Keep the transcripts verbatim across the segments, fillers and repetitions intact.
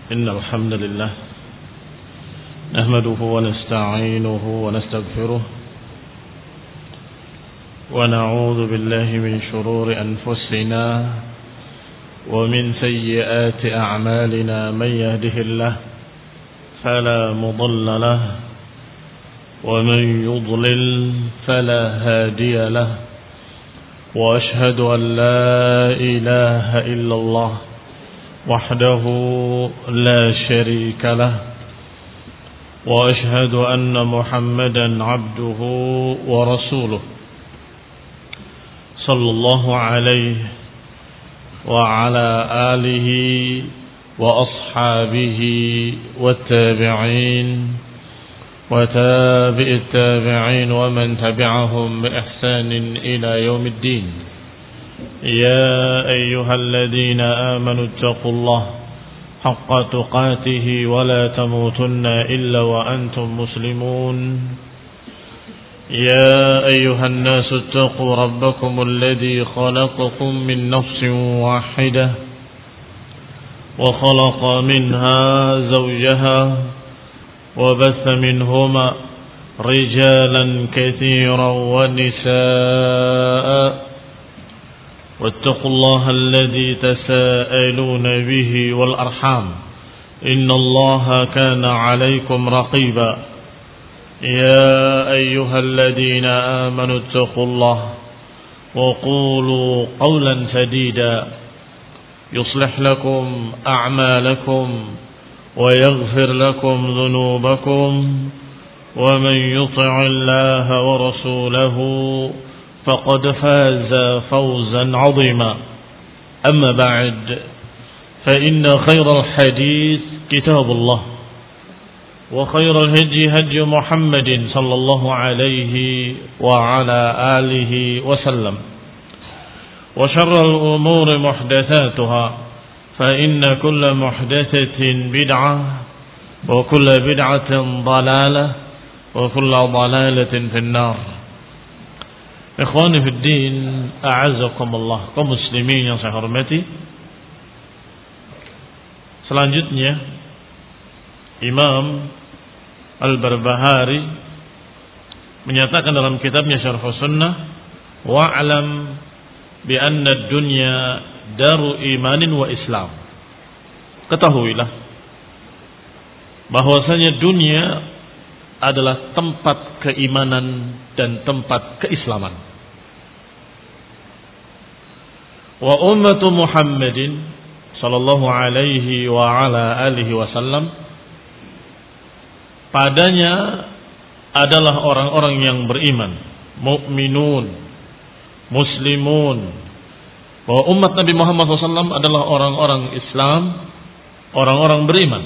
إن الحمد لله نحمده ونستعينه ونستغفره ونعوذ بالله من شرور أنفسنا ومن سيئات أعمالنا من يهده الله فلا مضل له ومن يضلل فلا هادي له وأشهد أن لا إله إلا الله وحده لا شريك له وأشهد أن محمدا عبده ورسوله صلى الله عليه وعلى آله وأصحابه والتابعين وتابع التابعين ومن تبعهم بإحسان إلى يوم الدين. يا أيها الذين آمنوا اتقوا الله حق تقاته ولا تموتن إلا وأنتم مسلمون. يا أيها الناس اتقوا ربكم الذي خلقكم من نفس واحدة وخلق منها زوجها وبث منهما رجالا كثيرا ونساء واتقوا الله الذي تساءلون به والأرحام إن الله كان عليكم رقيبا. يا أيها الذين آمنوا اتقوا الله وقولوا قولا سديدا يصلح لكم أعمالكم ويغفر لكم ذنوبكم ومن يطع الله ورسوله فقد فاز فوزا عظيما. أما بعد فإن خير الحديث كتاب الله وخير الهدي هدي محمد صلى الله عليه وعلى آله وسلم وشر الأمور محدثاتها فإن كل محدثة بدعة وكل بدعة ضلالة وكل ضلالة في النار. Ikhwani fi din, a'azzakumullah, kaum muslimin yang saya hormati. Selanjutnya Imam Al-Barbahari menyatakan dalam kitabnya Syarh Sunnah, wa'lam bi anna ad-dunya daru imanin wa islam. Ketahuilah bahwasanya dunia adalah tempat keimanan dan tempat keislaman. Wa ummatu Muhammadin sallallahu alaihi wa ala alihi wasallam, padanya adalah orang-orang yang beriman, mukminun, muslimun. Bahwa umat Nabi Muhammad sallallahu alaihi wasallam adalah orang-orang Islam, orang-orang beriman.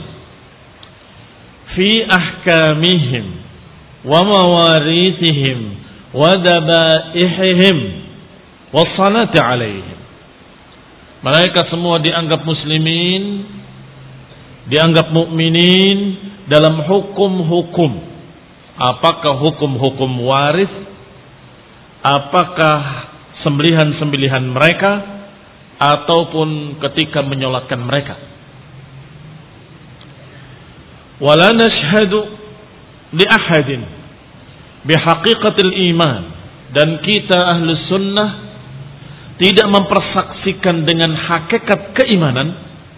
Fi ahkamihim wa mawarithihim wa dabaihihim wa salati alaihim. Mereka semua dianggap muslimin, dianggap mukminin dalam hukum-hukum. Apakah hukum-hukum waris, apakah sembelihan-sembelihan mereka, ataupun ketika menyolatkan mereka. Wala nashhadu li ahadin bihaqiqatil iman, dan kita ahli sunnah tidak mempersaksikan dengan hakikat keimanan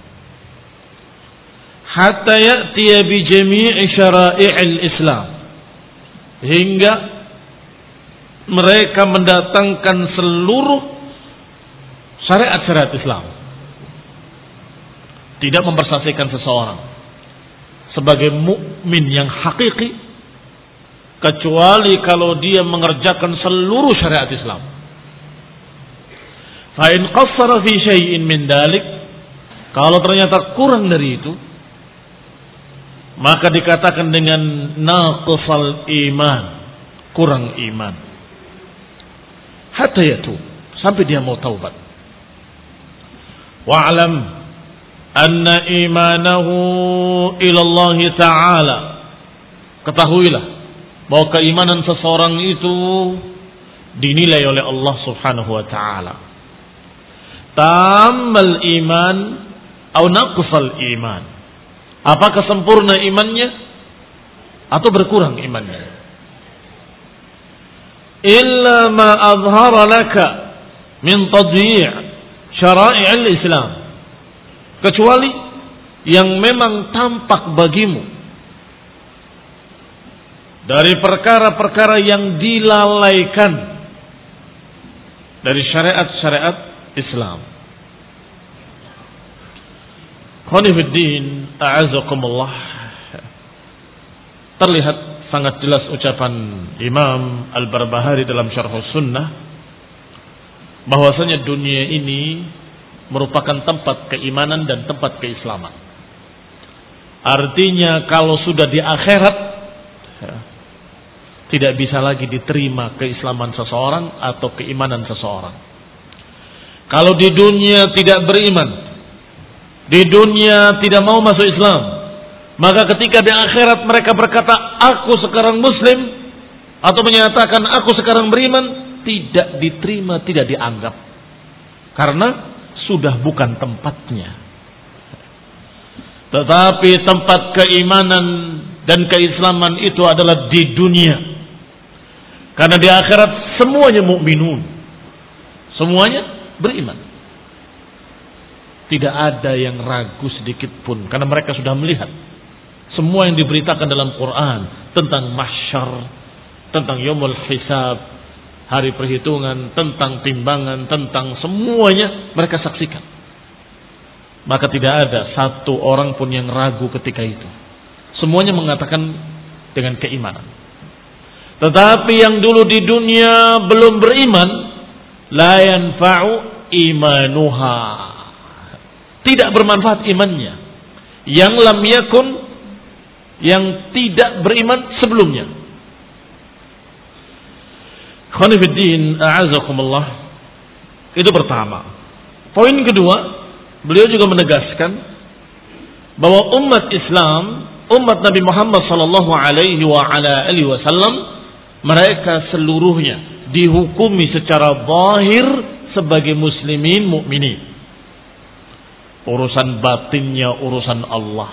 hatta ya'tiya bi jami'i syara'i'il Islam, hingga mereka mendatangkan seluruh syariat-syariat Islam. Tidak mempersaksikan seseorang sebagai mukmin yang hakiki kecuali kalau dia mengerjakan seluruh syariat Islam. Fa in qassara fi syai'in min dalik, kalau ternyata kurang dari itu, maka dikatakan dengan naqsal iman, kurang iman. Hatta yatub, sampai dia mau taubat. Wa'lam anna imanahu ila Allah Ta'ala, ketahuilah bahwa keimanan seseorang itu dinilai oleh Allah Subhanahu wa taala. Tamal iman atau naqsal iman, Apakah sempurna imannya atau berkurang imannya? Illa ma azhara laka min tadyi' syara'i' al-Islam. Kecuali yang memang tampak bagimu dari perkara-perkara yang dilalaikan dari syariat-syariat Islam. Khonifuddin a'azakumullah. Terlihat sangat jelas ucapan Imam Al-Barbahari dalam Syarh Sunnah bahwasanya dunia ini merupakan tempat keimanan dan tempat keislaman. Artinya kalau sudah di akhirat ya, tidak bisa lagi diterima keislaman seseorang atau keimanan seseorang. Kalau di dunia tidak beriman, di dunia tidak mau masuk Islam, maka ketika di akhirat mereka berkata, aku sekarang Muslim, atau menyatakan aku sekarang beriman, tidak diterima, tidak dianggap. Karena sudah bukan tempatnya. Tetapi tempat keimanan dan keislaman itu adalah di dunia. Karena di akhirat semuanya mukminun, semuanya beriman. Tidak ada yang ragu sedikit pun, karena mereka sudah melihat semua yang diberitakan dalam Quran tentang mahsyar, tentang yaumul hisab, hari perhitungan, tentang timbangan, tentang semuanya mereka saksikan. Maka tidak ada satu orang pun yang ragu ketika itu. Semuanya mengatakan dengan keimanan. Tetapi yang dulu di dunia belum beriman, la yanfa'u imanuha, tidak bermanfaat imannya. Yang lam yakun, yang tidak beriman sebelumnya. Khonifuddin a'azakumullah. Itu pertama. Poin kedua, beliau juga menegaskan bahwa umat Islam, umat Nabi Muhammad sallallahu alaihi wa ala alihi wasallam, mereka seluruhnya dihukumi secara zahir sebagai muslimin mukminin. Urusan batinnya urusan Allah.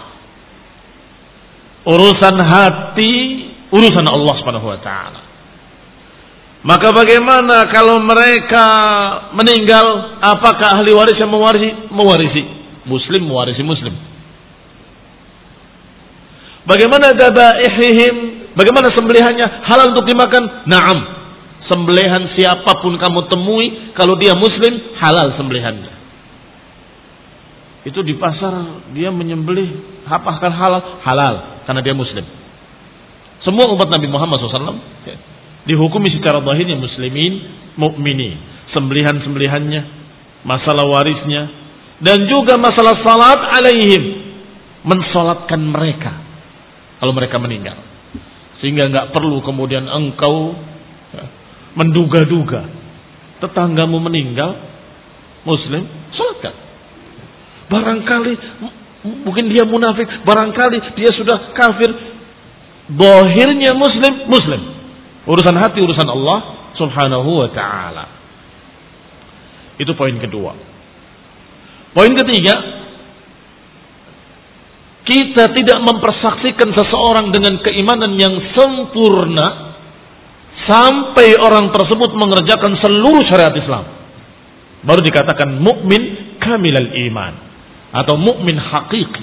Urusan hati urusan Allah Subhanahu wa taala. Maka bagaimana kalau mereka meninggal, apakah ahli waris yang mewarisi? Mewarisi. Muslim mewarisi muslim. Bagaimana dabaihim? Bagaimana sembelihannya? Halal untuk dimakan? Naam. Sembelihan siapapun kamu temui, kalau dia muslim, halal sembelihannya. Itu di pasar dia menyembelih, apakah halal? Halal, karena dia muslim. Semua umat Nabi Muhammad shallallahu alaihi wasallam dihukumi secara zahirnya muslimin, mukminin. Sembelihan-sembelihannya, masalah warisnya, dan juga masalah salat alaihim, mensolatkan mereka kalau mereka meninggal. Sehingga nggak perlu kemudian engkau ya, menduga-duga tetanggamu meninggal muslim, salatkan. Barangkali mungkin dia munafik, barangkali dia sudah kafir. Zahirnya muslim, muslim. Urusan hati urusan Allah Subhanahu wa taala. Itu poin kedua. Poin ketiga, kita tidak mempersaksikan seseorang dengan keimanan yang sempurna sampai orang tersebut mengerjakan seluruh syariat Islam. Baru dikatakan mukmin kamilal iman atau mukmin hakiki.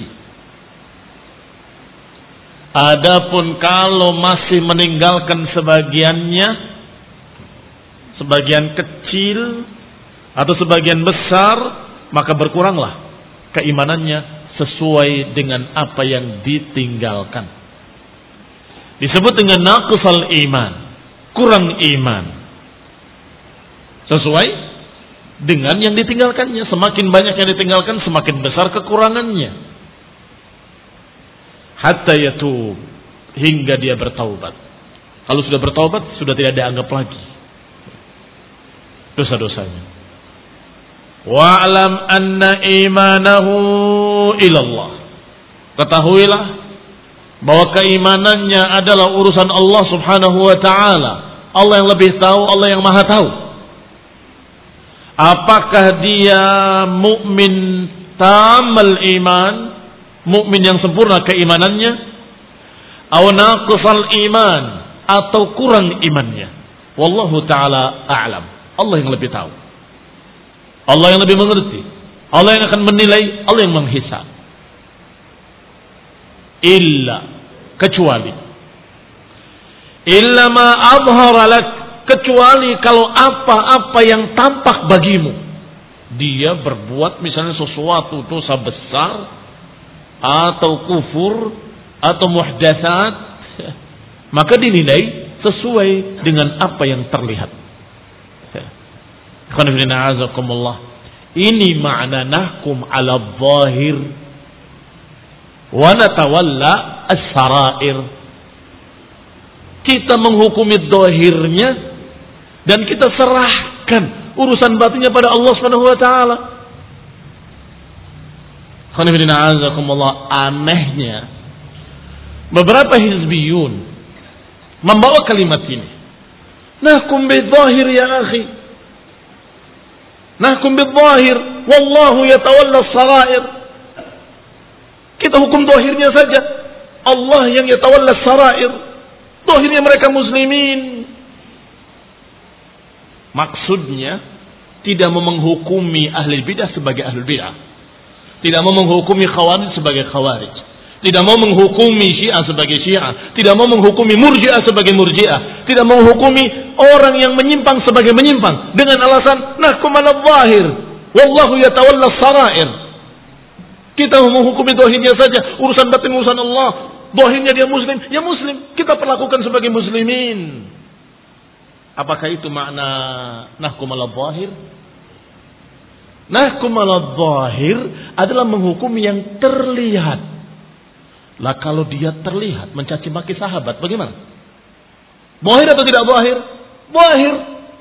Adapun kalau masih meninggalkan sebagiannya, sebagian kecil atau sebagian besar, maka berkuranglah keimanannya sesuai dengan apa yang ditinggalkan. Disebut dengan naqsal iman, kurang iman. Sesuai dengan yang ditinggalkannya. Semakin banyak yang ditinggalkan, semakin besar kekurangannya. Hatta yatub, hingga dia bertaubat. Kalau sudah bertaubat, sudah tidak dianggap lagi dosa-dosanya. Wa'lam anna imanahu ilallah. Ketahuilah bahwa keimanannya adalah urusan Allah Subhanahu wa taala. Allah yang lebih tahu, Allah yang Maha tahu. Apakah dia mukmin tamal iman, mukmin yang sempurna keimanannya, aw naqsal iman, atau kurang imannya. Wallahu taala a'lam. Allah yang lebih tahu. Allah yang lebih mengerti. Allah yang akan menilai, Allah yang menghisab. Illa, kecuali illa ma adhara lak, kecuali kalau apa-apa yang tampak bagimu. Dia berbuat misalnya sesuatu dosa besar atau kufur atau muhdatsat, maka dinilai sesuai dengan apa yang terlihat. Ini makna nahkum ala zahir wa natawalla as-sarair. Kita menghukumi zahirnya dan kita serahkan urusan batinnya pada Allah Subhanahu wa taala. Anehnya beberapa hizbiyun membawa kalimat ini. Nahkum bidzahir ya akhi. Nahkum bidzahir wallahu yatawalla as-sarair. Kita hukum zahirnya saja. Allah yang yatawalla as-sarair. Zahirnya mereka muslimin. Maksudnya tidak mau menghukumi ahli bidah sebagai ahli bidah. Tidak mau menghukumi khawarij sebagai khawarij. Tidak mau menghukumi Syiah sebagai Syiah. Tidak mau menghukumi Murji'ah sebagai Murji'ah. Tidak mau menghukumi orang yang menyimpang sebagai menyimpang dengan alasan nahkum ala zahir wallahu yatawalla as-sarair. Kita mau menghukumi zahirnya saja, urusan batin urusan Allah. Zahirnya dia muslim, ya muslim, kita perlakukan sebagai muslimin. Apakah itu makna nahkum ala zahir? Nahkum ala zahir adalah menghukumi yang terlihat. Lah kalau dia terlihat mencaci maki sahabat, bagaimana? Zahir atau tidak zahir? Zahir.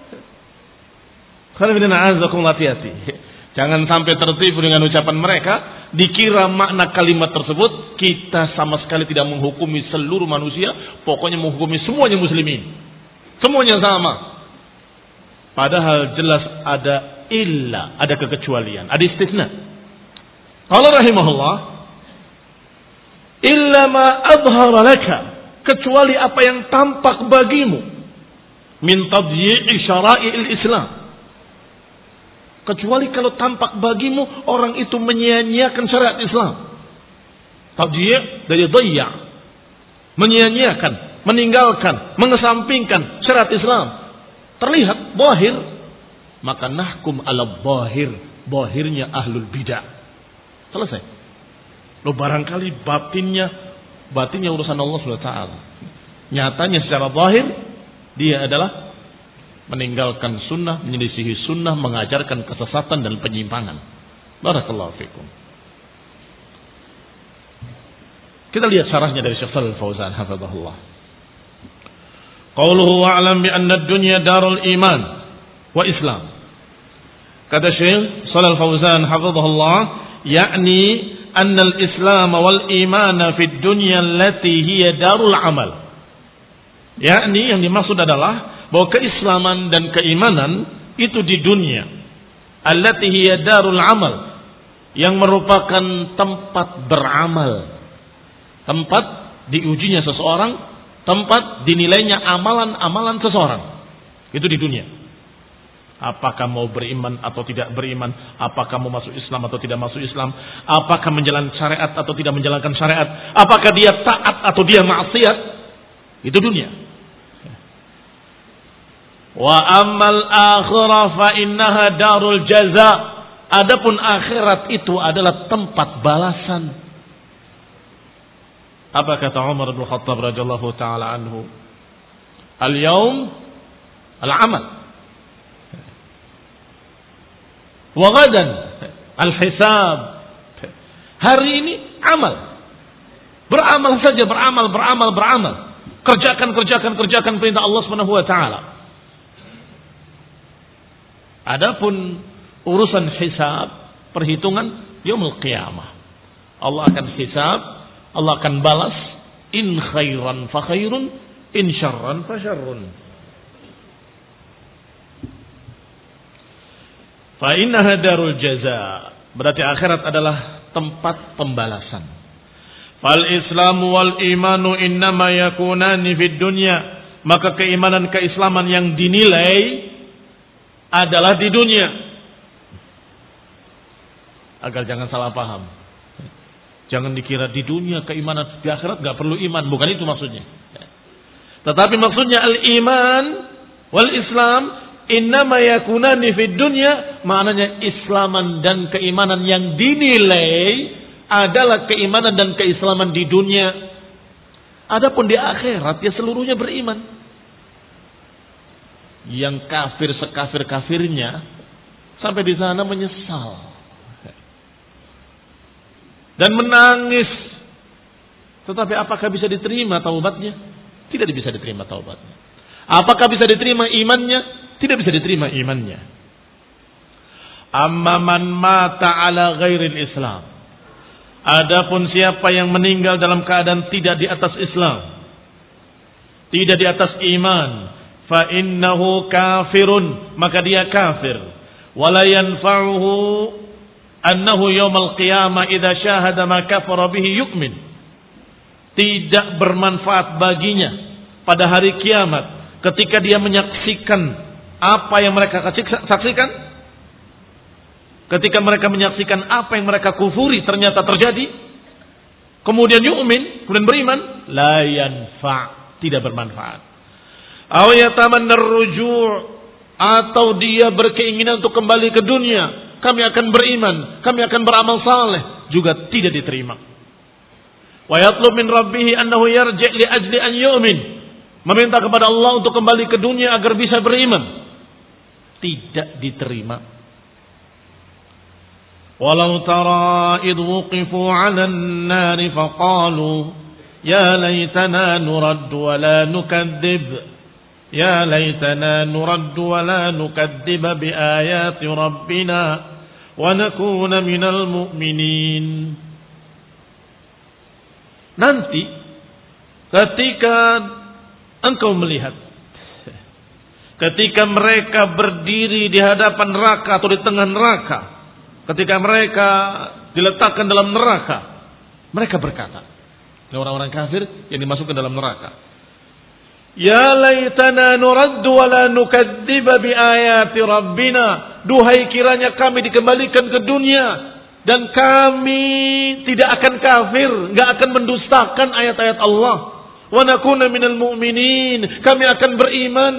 Hati-hati. Jangan sampai tertipu dengan ucapan mereka, dikira makna kalimat tersebut kita sama sekali tidak menghukumi seluruh manusia, pokoknya menghukumi semuanya muslimin. Semuanya sama. Padahal jelas ada illa, ada kekecualian, ada istisna. Allah rahimahullah, illa ma adhara laka, kecuali apa yang tampak bagimu min tadyi'i syara'il Islam. Kecuali kalau tampak bagimu orang itu menyia-nyiakan syariat Islam. Tadyi' dari dhayya', menyia-nyiakan, meninggalkan, mengesampingkan syariat Islam. Terlihat zahir, maka nahkum ala zahir, zahirnya ahlul bidah. Selesai. Lo barangkali batinnya batinnya urusan Allah Subhanahu wa taala. Nyatanya secara zahir dia adalah meninggalkan sunnah, menyelisihi sunnah, mengajarkan kesesatan dan penyimpangan. Barakallahu fikum. Kita lihat syarahnya dari Syekh Shalal Fauzan hafizahullah. Qauluhu wa'lam bi anna ad-dunya darul iman wa Islam. Kata Syekh Shalal Fauzan hafizahullah, yakni anna al-islam wal iman fi ad-dunya allati hiya darul amal. Yakni yang dimaksud adalah bahwa keislaman dan keimanan itu di dunia, allati hiya darul amal, yang merupakan tempat beramal, tempat diujinya seseorang, tempat dinilainya amalan-amalan seseorang. Itu di dunia. Apakah mau beriman atau tidak beriman, apakah mau masuk Islam atau tidak masuk Islam, apakah menjalankan syariat atau tidak menjalankan syariat, apakah dia taat atau dia maksiat, itu dunia. Wa ammal akhirah fa innaha darul jaza. Adapun akhirat itu adalah tempat balasan. Apa kata Umar bin Khattab radhiyallahu taala anhu? Al-yaum al-amal. Wa ghadan al-hisab. Hari ini amal. Beramal saja, beramal, beramal, beramal. Kerjakan, kerjakan, kerjakan perintah Allah Subhanahu wa taala. Adapun urusan hisab, perhitungan yaumul qiyamah. Allah akan hisab, Allah akan balas, in khairan fa khairun, in syarran fa syarrun. Fa innaha darul jaza. Berarti akhirat adalah tempat pembalasan. Fal Islamu wal imanu innama yakunani fid dunya. Maka keimanan keislaman yang dinilai adalah di dunia. Agar jangan salah paham. Jangan dikira di dunia keimanan, di akhirat gak perlu iman. Bukan itu maksudnya. Tetapi maksudnya al-iman wal Islam innama yakunani fid dunya, maknanya islaman dan keimanan yang dinilai adalah keimanan dan keislaman di dunia. Adapun di akhirat ya seluruhnya beriman. Yang kafir sekafir-kafirnya sampai di sana menyesal dan menangis. Tetapi apakah bisa diterima taubatnya? Tidak bisa diterima taubatnya. Apakah bisa diterima imannya? Tidak bisa diterima imannya. Amma man mata ala ghairil Islam. Adapun siapa yang meninggal dalam keadaan tidak di atas Islam, tidak di atas iman, fa innahu kafirun, maka dia kafir. Wala yanfa'uhu annahu yaumal qiyamah idza syahada ma kafara bihi yu'min. Tidak bermanfaat baginya pada hari kiamat ketika dia menyaksikan apa yang mereka saksikan. Ketika mereka menyaksikan apa yang mereka kufuri ternyata terjadi, kemudian yu'min, kemudian beriman, la yanfa', tidak bermanfaat. Aw yatamanna ar-ruju', atau dia berkeinginan untuk kembali ke dunia, kami akan beriman, kami akan beramal saleh, juga tidak diterima. Wa yatlub min rabbih annahu yarji' li ajli an yu'min, meminta kepada Allah untuk kembali ke dunia agar bisa beriman, tidak diterima. Walau tara idh wuqifu 'alan nar faqalu ya laitana nurad wa la nukadzib ya laitana nurad wa la nukadzib bi ayati rabbina wa nakuna minal mu'minin. Nanti ketika engkau melihat, ketika mereka berdiri di hadapan neraka atau di tengah neraka, ketika mereka diletakkan dalam neraka, mereka berkata, orang-orang kafir yang dimasukkan dalam neraka, ya laitana nuraddu wa la nukadziba bi ayati rabbina, duhai kiranya kami dikembalikan ke dunia dan kami tidak akan kafir, enggak akan mendustakan ayat-ayat Allah, wa nakuna minal mu'minin, kami akan beriman.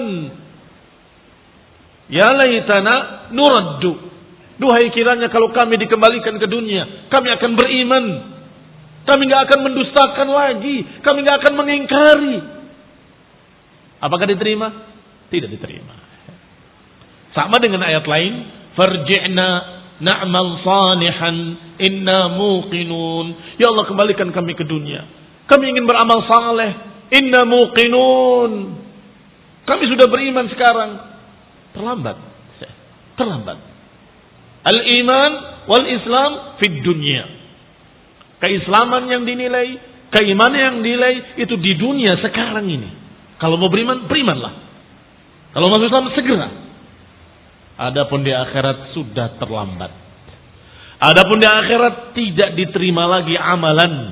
Ya laitana nuraddu, duhai kiranya kalau kami dikembalikan ke dunia, kami akan beriman. Kami nggak akan mendustakan lagi, kami nggak akan mengingkari. Apakah diterima? Tidak diterima. Sama dengan ayat lain, farji'na na'mal salihan inna muqinun. Ya Allah, kembalikan kami ke dunia. Kami ingin beramal saleh, inna muqinun. Kami sudah beriman sekarang. Terlambat. Terlambat. Al-iman wal Islam fid dunya. Keislaman yang dinilai, keimanan yang dinilai itu di dunia sekarang ini. Kalau mau beriman, berimanlah. Kalau masuk Islam, segera. Adapun di akhirat sudah terlambat. Adapun di akhirat tidak diterima lagi amalan.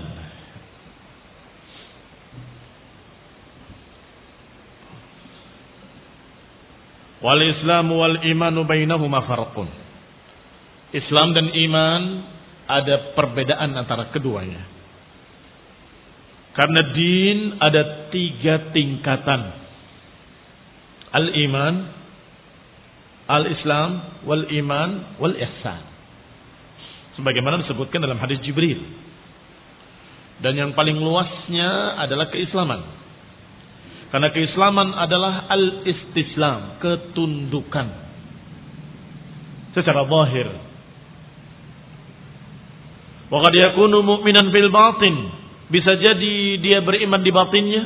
Wal Islamu wal imanu bainahuma farqun. Islam dan iman ada perbedaan antara keduanya. Karena din ada tiga tingkatan. Al-iman, al-islam, wal-iman, wal-ihsan. Sebagaimana disebutkan dalam hadis Jibril. Dan yang paling luasnya adalah keislaman. Karena keislaman adalah al-istislam, ketundukan secara zahir. Wa qad yakunu mu'minan fil batin, bisa jadi dia beriman di batinnya,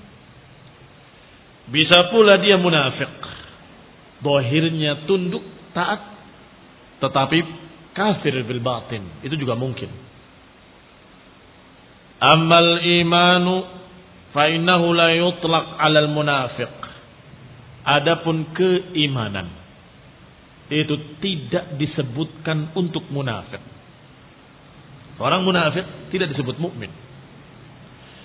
bisa pula dia munafik, zahirnya tunduk taat tetapi kafir bil batin, itu juga mungkin. Ammal imanu fa innahu la yutlaq 'alal munafiq. Adapun keimanan itu tidak disebutkan untuk munafik. Orang munafik tidak disebut mukmin.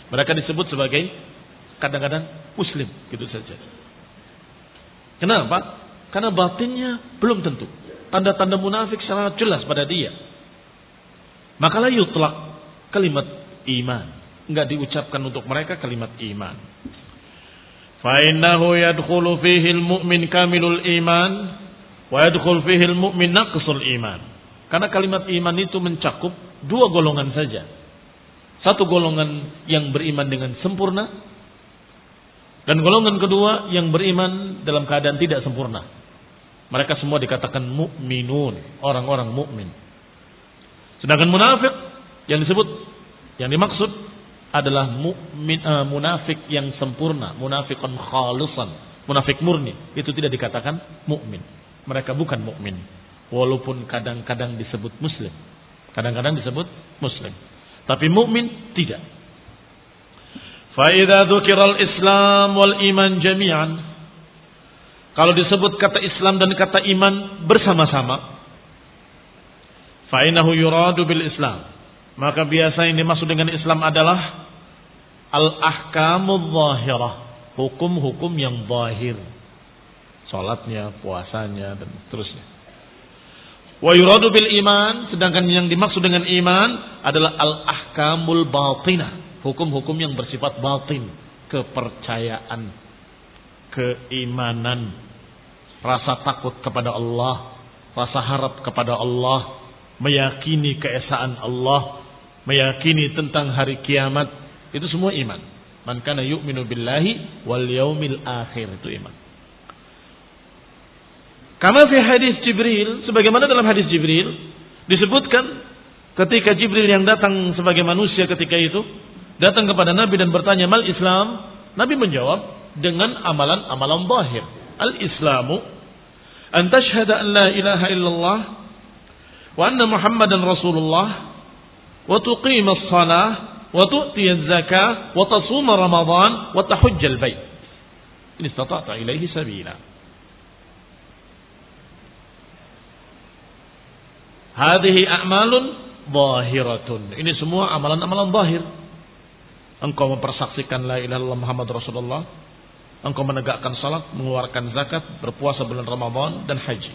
Mereka disebut sebagai kadang-kadang muslim, gitu saja. Kenapa? Karena batinnya belum tentu. Tanda-tanda munafik sangat jelas pada dia. Maka la yutlaq kalimat iman. Enggak diucapkan untuk mereka kalimat iman. Fa innahu yadkhulu fihi al-mu'min kamilul iman wa yadkhulu fihi al-mu'min naqsul iman. Karena kalimat iman itu mencakup dua golongan saja. Satu golongan yang beriman dengan sempurna dan golongan kedua yang beriman dalam keadaan tidak sempurna. Mereka semua dikatakan mukminun, orang-orang mukmin. Sedangkan munafik yang disebut, yang dimaksud adalah mukmin, uh, munafik yang sempurna, munafiqun khalisan, munafik murni. Itu tidak dikatakan mukmin. Mereka bukan mukmin, walaupun kadang-kadang disebut muslim. Kadang-kadang disebut muslim. Tapi mukmin tidak. Fa idza dzukira al-islam wal iman jami'an. Kalau disebut kata Islam dan kata iman bersama-sama, fa innahu yuradu bil Islam. Maka biasa yang dimaksud dengan Islam adalah al-ahkamudz zahirah, hukum-hukum yang zahir. Salatnya, puasanya dan seterusnya. Wa yuradu bil iman, sedangkan yang dimaksud dengan iman adalah al-ahkamul batinah, hukum-hukum yang bersifat batin, kepercayaan, keimanan, rasa takut kepada Allah, rasa harap kepada Allah, meyakini keesaan Allah, meyakini tentang hari kiamat, itu semua iman. Man kana yu'minu billahi wal yaumil akhir, itu iman. Kama fi hadis Jibril, sebagaimana dalam hadis Jibril disebutkan ketika Jibril yang datang sebagai manusia ketika itu datang kepada Nabi dan bertanya mal Islam, Nabi menjawab dengan amalan-amalan zahir. Al-Islamu an tashhada an la ilaha illallah wa anna Muhammadan Rasulullah wa tuqima as-salah wa tu'ti az-zakah wa tasuma Ramadan wa tahujja al-bait in istata'ta ilaihi sabila. Hadhihi a'malun zahiratun. Ini semua amalan-amalan zahir. Engkau mempersaksikan la ilaha illallah Muhammad Rasulullah, engkau menegakkan salat, mengeluarkan zakat, berpuasa bulan Ramadan dan haji.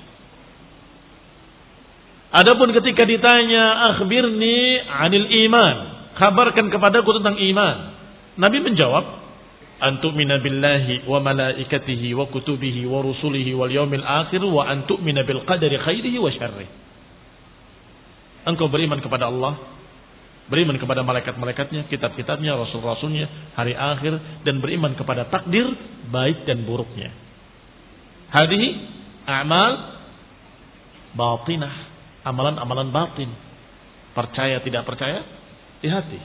Adapun ketika ditanya akhbirni 'anil iman, kabarkan kepadaku tentang iman, Nabi menjawab an tu'mina billahi wa malaikatihi wa kutubihi wa rusulihi wal yaumil akhir wa an tu'mina bil qadari khairihi wa syarrihi. Engkau beriman kepada Allah, beriman kepada malaikat-malaikatnya, kitab-kitabnya, rasul-rasulnya, hari akhir, dan beriman kepada takdir baik dan buruknya. Hadhihi a'mal batinah, amalan-amalan batin. Percaya tidak percaya di hati.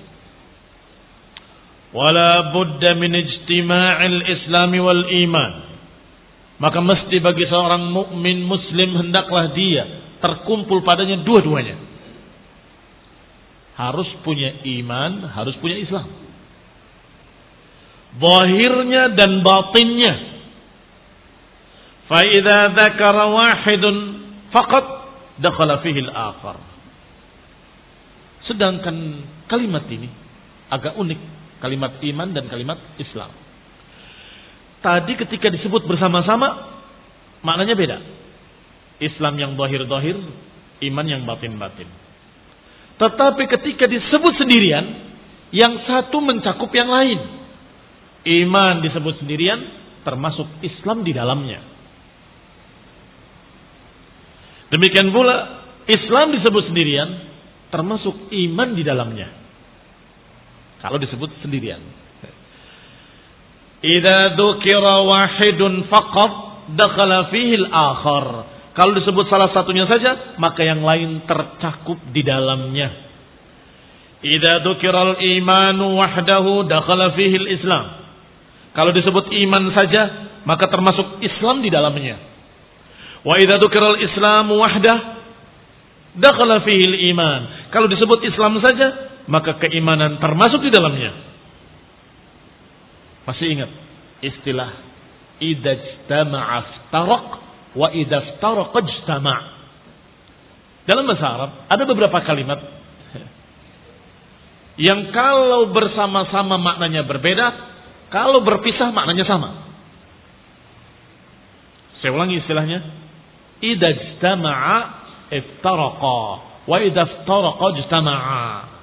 Wala budda min ijtima'il islami wal iman. Maka mesti bagi seorang mukmin muslim hendaklah dia terkumpul padanya dua-duanya. Harus punya iman, harus punya Islam. Zahirnya dan batinnya. Fa idza dzakara wahidun faqat dakhala fihi al-akhar. Sedangkan kalimat ini agak unik, kalimat iman dan kalimat Islam. Tadi ketika disebut bersama-sama maknanya beda. Islam yang zahir-zahir, iman yang batin-batin. Tetapi ketika disebut sendirian, yang satu mencakup yang lain. Iman disebut sendirian, termasuk Islam di dalamnya. Demikian pula Islam disebut sendirian, termasuk iman di dalamnya. Kalau disebut sendirian. Idza dzukira wahidun faqat dakhala fihi al-akhar. Kalau disebut salah satunya saja, maka yang lain tercakup di dalamnya. Idza dzukiral imanu wahdahu dakhala fihi al-islam. Kalau disebut iman saja, maka termasuk Islam di dalamnya. Wa idza dzukiral islamu wahdah dakhala fihi al-iman. Kalau disebut Islam saja, maka keimanan termasuk di dalamnya. Masih ingat istilah idza ijtama'a iftaraq wa idza iftaraqa ijtama'. Dalam bahasa Arab ada beberapa kalimat Yang kalau bersama-sama maknanya berbeda, kalau berpisah maknanya sama. Saya ulangi istilahnya. Idza ijtama'a iftaraqa wa idza iftaraqa ijtama'a.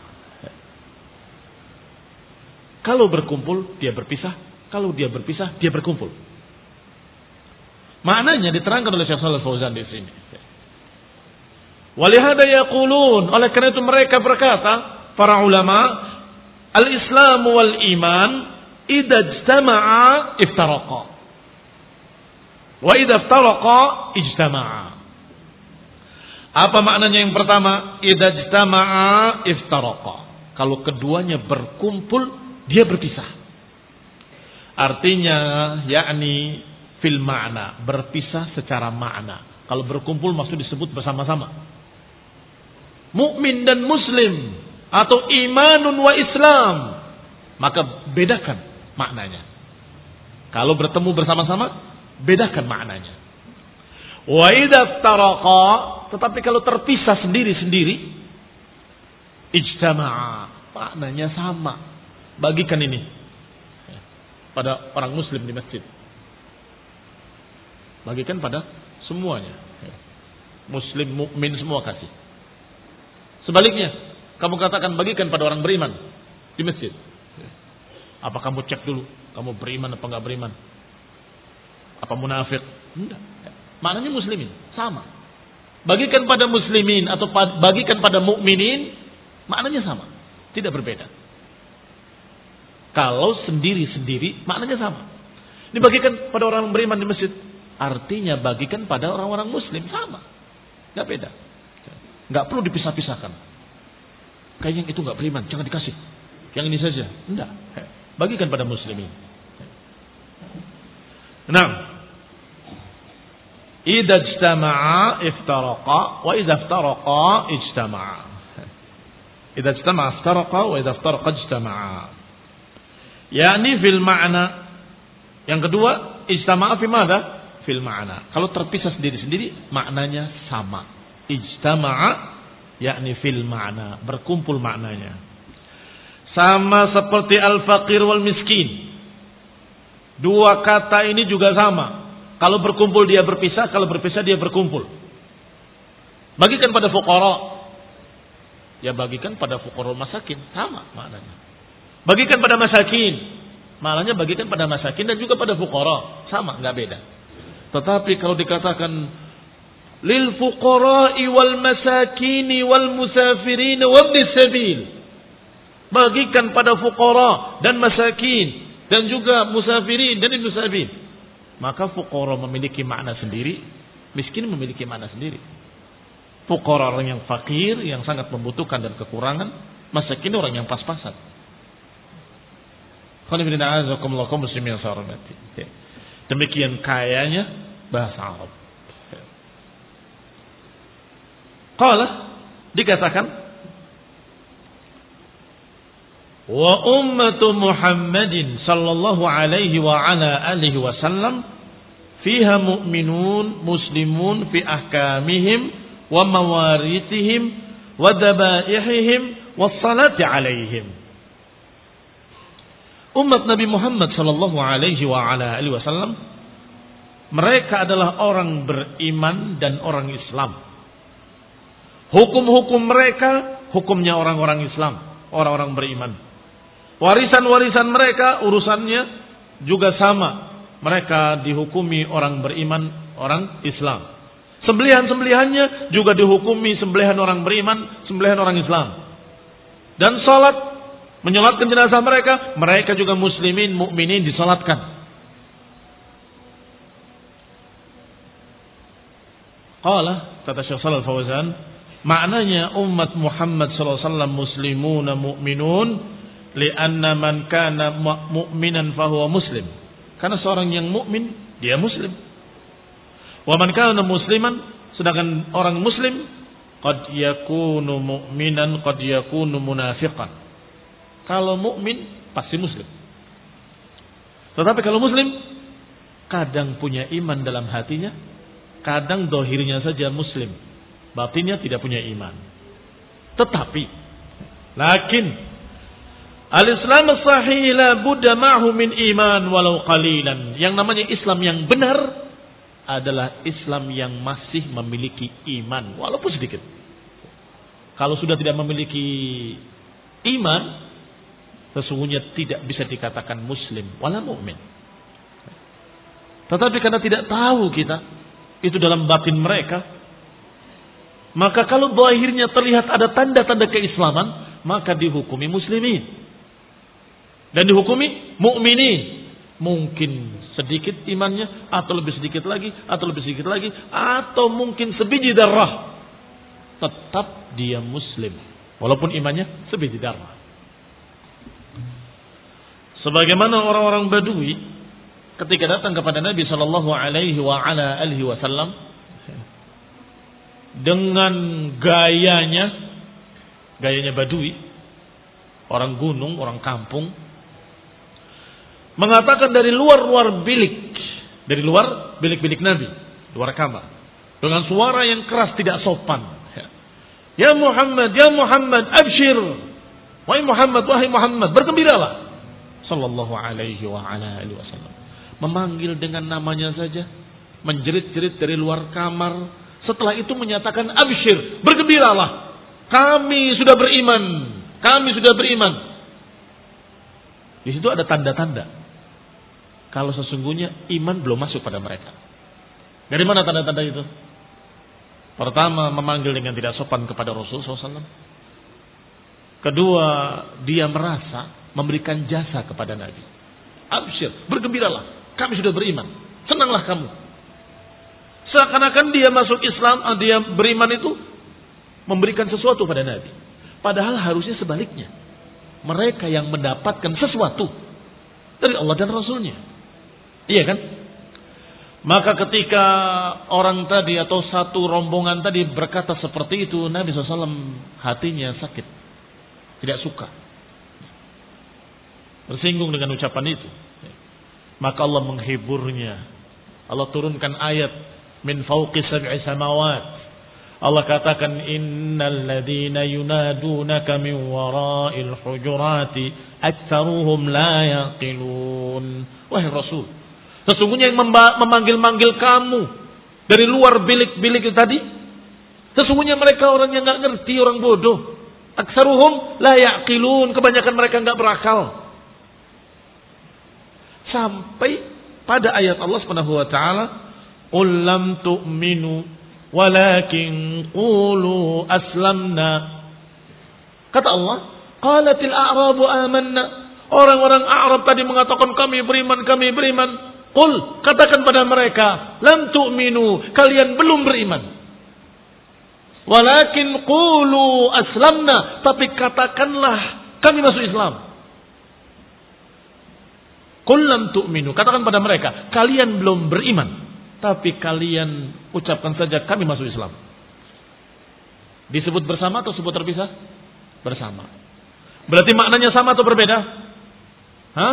Kalau berkumpul dia berpisah, kalau dia berpisah dia berkumpul. Maknanya diterangkan oleh Syekh Shalal Fauzan di sini. Walihada yaqulun, oleh karena itu mereka berkata, para ulama, al-Islam wal iman idza ijtama'a iftaraqa wa idza iftaraqa ijtama'a. Apa maknanya yang pertama? Idza ijtama'a iftaraqa. Kalau keduanya berkumpul, dia berpisah. Artinya yakni fil makna, berpisah secara makna. Kalau berkumpul maksud disebut bersama-sama. Mukmin dan muslim atau imanun wa Islam, maka bedakan maknanya. Kalau bertemu bersama-sama, bedakan maknanya. Wa idza iftaraqa, tetapi kalau terpisah sendiri-sendiri, ijtama'a, maknanya sama. Bagikan ini pada orang muslim di masjid. Bagikan pada semuanya. Muslim, mukmin semua kasih. Sebaliknya, kamu katakan bagikan pada orang beriman di masjid. Apa kamu cek dulu, kamu beriman apa enggak beriman? Apa munafik? Enggak. Maknanya muslimin, sama. Bagikan pada muslimin atau bagikan pada mukminin, maknanya sama, tidak berbeda. Kalau sendiri-sendiri, maknanya sama. Dibagikan pada orang beriman di masjid, artinya bagikan pada orang-orang muslim, sama. Enggak beda. Enggak perlu dipisah-pisahkan. Kayaknya itu enggak beriman, jangan dikasih. Yang ini saja. Enggak. Bagikan pada muslimin. Nah, idza ijtama'a iftaraqa wa idza iftaraqa ijtama'a. Idza ijtama'a iftaraqa wa idza iftaraqa ijtama'a. Yani fil ma'na. Yang kedua, ijtama'a fi madza? Fil ma'na. Kalau terpisah sendiri-sendiri, maknanya sama. Ijtama'a yakni fil ma'na, berkumpul maknanya. Sama seperti al-faqir wal miskin. Dua kata ini juga sama. Kalau berkumpul dia berpisah, kalau berpisah dia berkumpul. Bagikan pada fuqara, ya bagikan pada fuqara masakin, sama maknanya. Bagikan pada masakin, maknanya bagikan pada masakin dan juga pada fuqara, sama, enggak beda. Tetapi kalau dikatakan lil fuqara'i wal masakini wal musafirin wa ibnis sabil, bagikan pada fuqara dan masakin dan juga musafirin dan ibnis sabil, maka fuqara memiliki makna sendiri, miskin memiliki makna sendiri. Fuqara orang yang fakir, yang sangat membutuhkan dan kekurangan, masakin orang yang pas-pasan. Demikian kayanya bahasa Arab. Qala, dikatakan, wa ummatu Muhammadin sallallahu alaihi wa ala alihi wasallam fiha mu'minun muslimun fi ahkamihim wa mawarithihim wa dhabaihihim wa salati alaihim. Umat Nabi Muhammad sallallahu alaihi wa ala alihi wasallam, mereka adalah orang beriman dan orang Islam. Hukum-hukum mereka, hukumnya orang-orang Islam, orang-orang beriman. Warisan-warisan mereka, urusannya juga sama. Mereka dihukumi orang beriman, orang Islam. Sembelihan-sembelihannya juga dihukumi sembelihan orang beriman, sembelihan orang Islam. Dan salat, menyolatkan jenazah mereka, mereka juga muslimin, mukminin disolatkan. Qala, kata Syekh Shalal Fauzan, maknanya umat Muhammad sallallahu alaihi wasallam muslimuna mu'minun li'anna man kana mu'minan fahuwa muslim. Karena seorang yang mukmin dia muslim. Wa man kana musliman, sedangkan orang muslim qad yakunu mu'minan qad yakunu munafiqan. Kalau mukmin pasti muslim. Tetapi kalau muslim kadang punya iman dalam hatinya, kadang dohirnya saja muslim, batinnya tidak punya iman. Tetapi, lakin Al-Islam as-sahih la budda ma'hu min iman walau qalilan. Yang namanya Islam yang benar adalah Islam yang masih memiliki iman walaupun sedikit. Kalau sudah tidak memiliki iman, sesungguhnya tidak bisa dikatakan muslim wala mu'min. Tetapi karena tidak tahu kita itu dalam batin mereka, maka kalau zahirnya terlihat ada tanda-tanda keislaman, maka dihukumi muslimin dan dihukumi mukminin. Mungkin sedikit imannya, atau lebih sedikit lagi, atau lebih sedikit lagi, atau mungkin sebiji darah, tetap dia muslim walaupun imannya sebiji darah. Sebagaimana orang-orang Badui ketika datang kepada Nabi Shallallahu Alaihi wa ala alihi Wasallam dengan gayanya, gayanya Badui, orang gunung, orang kampung, mengatakan dari luar-luar bilik, dari luar bilik-bilik Nabi, luar kamar, dengan suara yang keras tidak sopan. Ya Muhammad, ya Muhammad, abshir, wahai Muhammad, wahai Muhammad, bergembiralah. Sallallahu alaihi wa ala alihi wasallam. Memanggil dengan namanya saja, menjerit-jerit dari luar kamar. Setelah itu menyatakan abshir, bergembiralah. Kami sudah beriman, kami sudah beriman. Di situ ada tanda-tanda kalau sesungguhnya iman belum masuk pada mereka. Dari mana tanda-tanda itu? Pertama, memanggil dengan tidak sopan kepada Rasul shallallahu alaihi wasallam. Kedua, dia merasa memberikan jasa kepada Nabi. Absyir, bergembiralah, kami sudah beriman, senanglah kamu. Seakan-akan dia masuk Islam, dia beriman itu memberikan sesuatu pada Nabi. Padahal harusnya sebaliknya. Mereka yang mendapatkan sesuatu dari Allah dan Rasulnya. Iya kan? Maka ketika orang tadi atau satu rombongan tadi berkata seperti itu, Nabi shallallahu alaihi wasallam hatinya sakit, tidak suka, bersinggung dengan ucapan itu. Maka Allah menghiburnya. Allah turunkan ayat min fawqi sab'i samawat. Allah katakan innal ladzina yunadunaka min wara'il hujurati aktsaruhum la yaqilun. Wahai Rasul, sesungguhnya yang memanggil-manggil kamu dari luar bilik-bilik itu tadi, sesungguhnya mereka orang yang enggak ngerti, orang bodoh. Aktsaruhum la yaqilun, kebanyakan mereka enggak berakal. Sampai pada ayat Allah Subhanahu wa taala, "Qul lam tu'minu walakin qulu aslamna." Kata Allah, qalatil a'rabu amanna. Orang-orang Arab tadi mengatakan kami beriman, kami beriman. Qul, katakan pada mereka, lam tu'minu, kalian belum beriman. Walakin qulu aslamna, tapi katakanlah kami masuk Islam. Qul lam tu'minu, katakan pada mereka, kalian belum beriman, tapi kalian ucapkan saja kami masuk Islam. Disebut bersama atau sebut terpisah? Bersama. Berarti maknanya sama atau berbeda? Hah?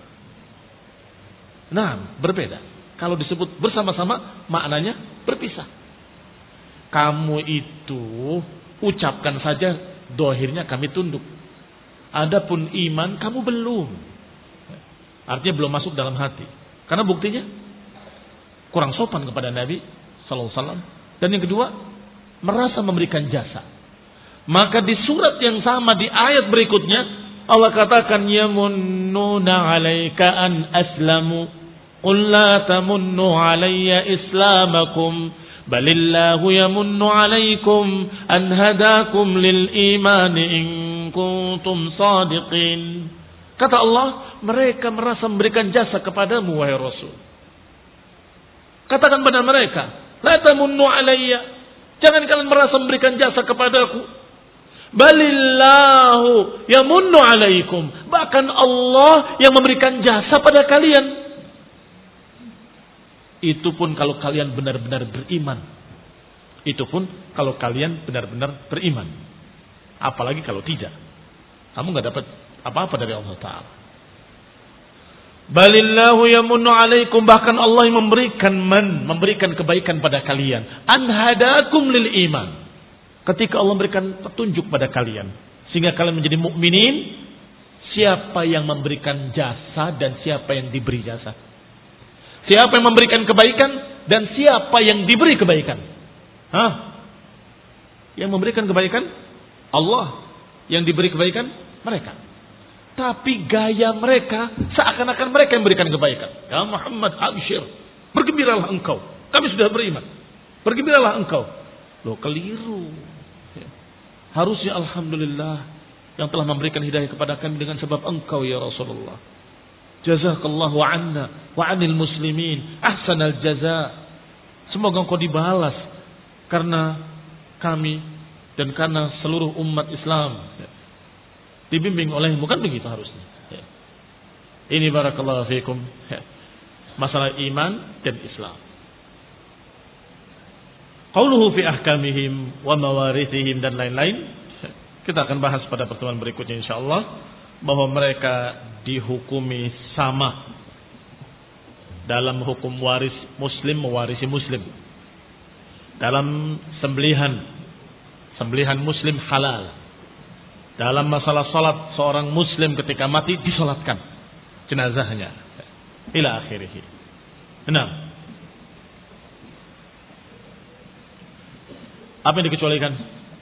Nah, berbeda. Kalau disebut bersama-sama, maknanya berpisah. Kamu itu ucapkan saja, dohirnya kami tunduk. Adapun iman, kamu belum. Artinya belum masuk dalam hati. Karena buktinya kurang sopan kepada Nabi sallallahu alaihi wasallam. Dan yang kedua, merasa memberikan jasa. Maka di surat yang sama, di ayat berikutnya, Allah katakan yamunnuna 'alaika an aslamu qul la tamunnu 'alayya islamakum balillahu yamunnu 'alaikum an hadakum lil iman in kuntum shadiqin. Kata Allah, mereka merasa memberikan jasa kepadamu wahai Rasul. Katakan pada mereka, la tamunnu 'alayya, jangan kalian merasa memberikan jasa kepadaku. Balillahu yamunnu 'alaikum, bahkan Allah yang memberikan jasa pada kalian. Itu pun kalau kalian benar-benar beriman. Itu pun kalau kalian benar-benar beriman. Apalagi kalau tidak, kamu enggak dapat apa-apa dari Allah Ta'ala. Balillahu yamunnu 'alaikum, bahkan Allah yang memberikan man, memberikan kebaikan pada kalian. An hadakum lil iman, ketika Allah memberikan petunjuk pada kalian sehingga kalian menjadi mukminin, Siapa yang memberikan jasa dan siapa yang diberi jasa? Siapa yang memberikan kebaikan dan siapa yang diberi kebaikan? Hah? Yang memberikan kebaikan Allah, yang diberi kebaikan mereka. Tapi gaya mereka seakan-akan mereka yang memberikan kebaikan. Ya Muhammad, absyir, bergembiralah engkau. Kami sudah beriman. Bergembiralah engkau. Loh, keliru. Harusnya alhamdulillah yang telah memberikan hidayah kepada kami dengan sebab engkau ya Rasulullah. Jazakallahu anna wa anil muslimin ahsanal jaza. Semoga engkau dibalas karena kami dan karena seluruh umat Islam dibimbing olehmu, kan begitu harusnya. Ini barakallahu fiikum masalah iman dan Islam. Qauluhu fi ahkamihim wa mawarithihim dan lain-lain kita akan bahas pada pertemuan berikutnya insyaallah, bahwa mereka dihukumi sama dalam hukum waris muslim mewarisi muslim. Dalam sembelihan sembelihan muslim halal. Dalam masalah salat seorang muslim ketika mati disolatkan jenazahnya ila akhirih. Enam. Apa yang dikecualikan?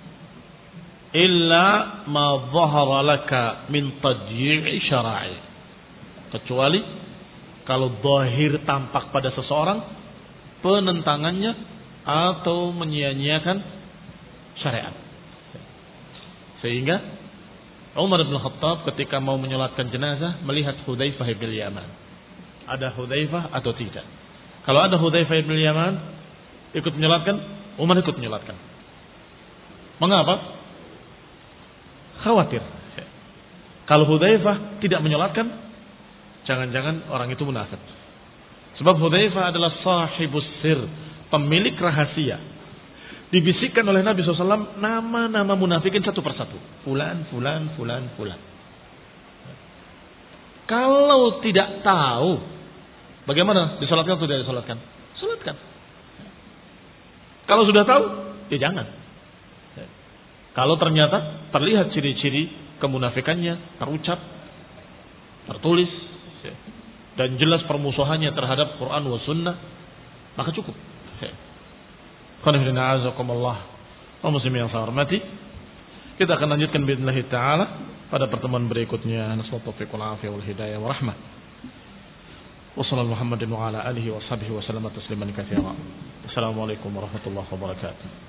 Illa ma dhahara laka min tadyi'i syara'i. Kecuali kalau zahir tampak pada seseorang penentangannya atau menyia-nyiakan syariat. Sehingga Umar bin Khattab ketika mau menyolatkan jenazah melihat Hudzaifah bin Yaman. Ada Hudzaifah atau tidak? Kalau ada Hudzaifah bin Yaman ikut menyolatkan, Umar ikut menyolatkan. Mengapa? Khawatir. Kalau Hudzaifah tidak menyolatkan, jangan-jangan orang itu munafik. Sebab Hudzaifah adalah sahibus sir, pemilik rahasia. Dibisikkan oleh Nabi shallallahu alaihi wasallam nama-nama munafikin satu persatu. Fulan, fulan, fulan, fulan. Kalau tidak tahu, bagaimana? Disolatkan atau tidak disolatkan? Solatkan. Kalau sudah tahu, ya jangan. Kalau ternyata terlihat ciri-ciri kemunafikannya, terucap, tertulis, dan jelas permusuhannya terhadap Quran wa Sunnah, maka cukup. Qanifidina azakumullah wa muslimin yang saya hormati. Kita akan lanjutkan biidznillah ta'ala pada pertemuan berikutnya. Nasallahu taufiq wal afiyah wal hidayah wa rahmah. Wa sallallahu Muhammadin wa ala alihi wa sahbihi wa sallam tasliman katsira. Assalamualaikum warahmatullahi wabarakatuh.